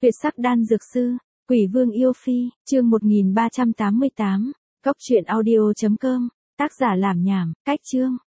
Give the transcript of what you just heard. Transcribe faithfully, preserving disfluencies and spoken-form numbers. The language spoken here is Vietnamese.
Tuyệt sắc đan dược sư, Quỷ Vương yêu phi, chương một nghìn ba trăm tám mươi tám, góc truyện audio chấm com, tác giả làm nhảm, cách chương.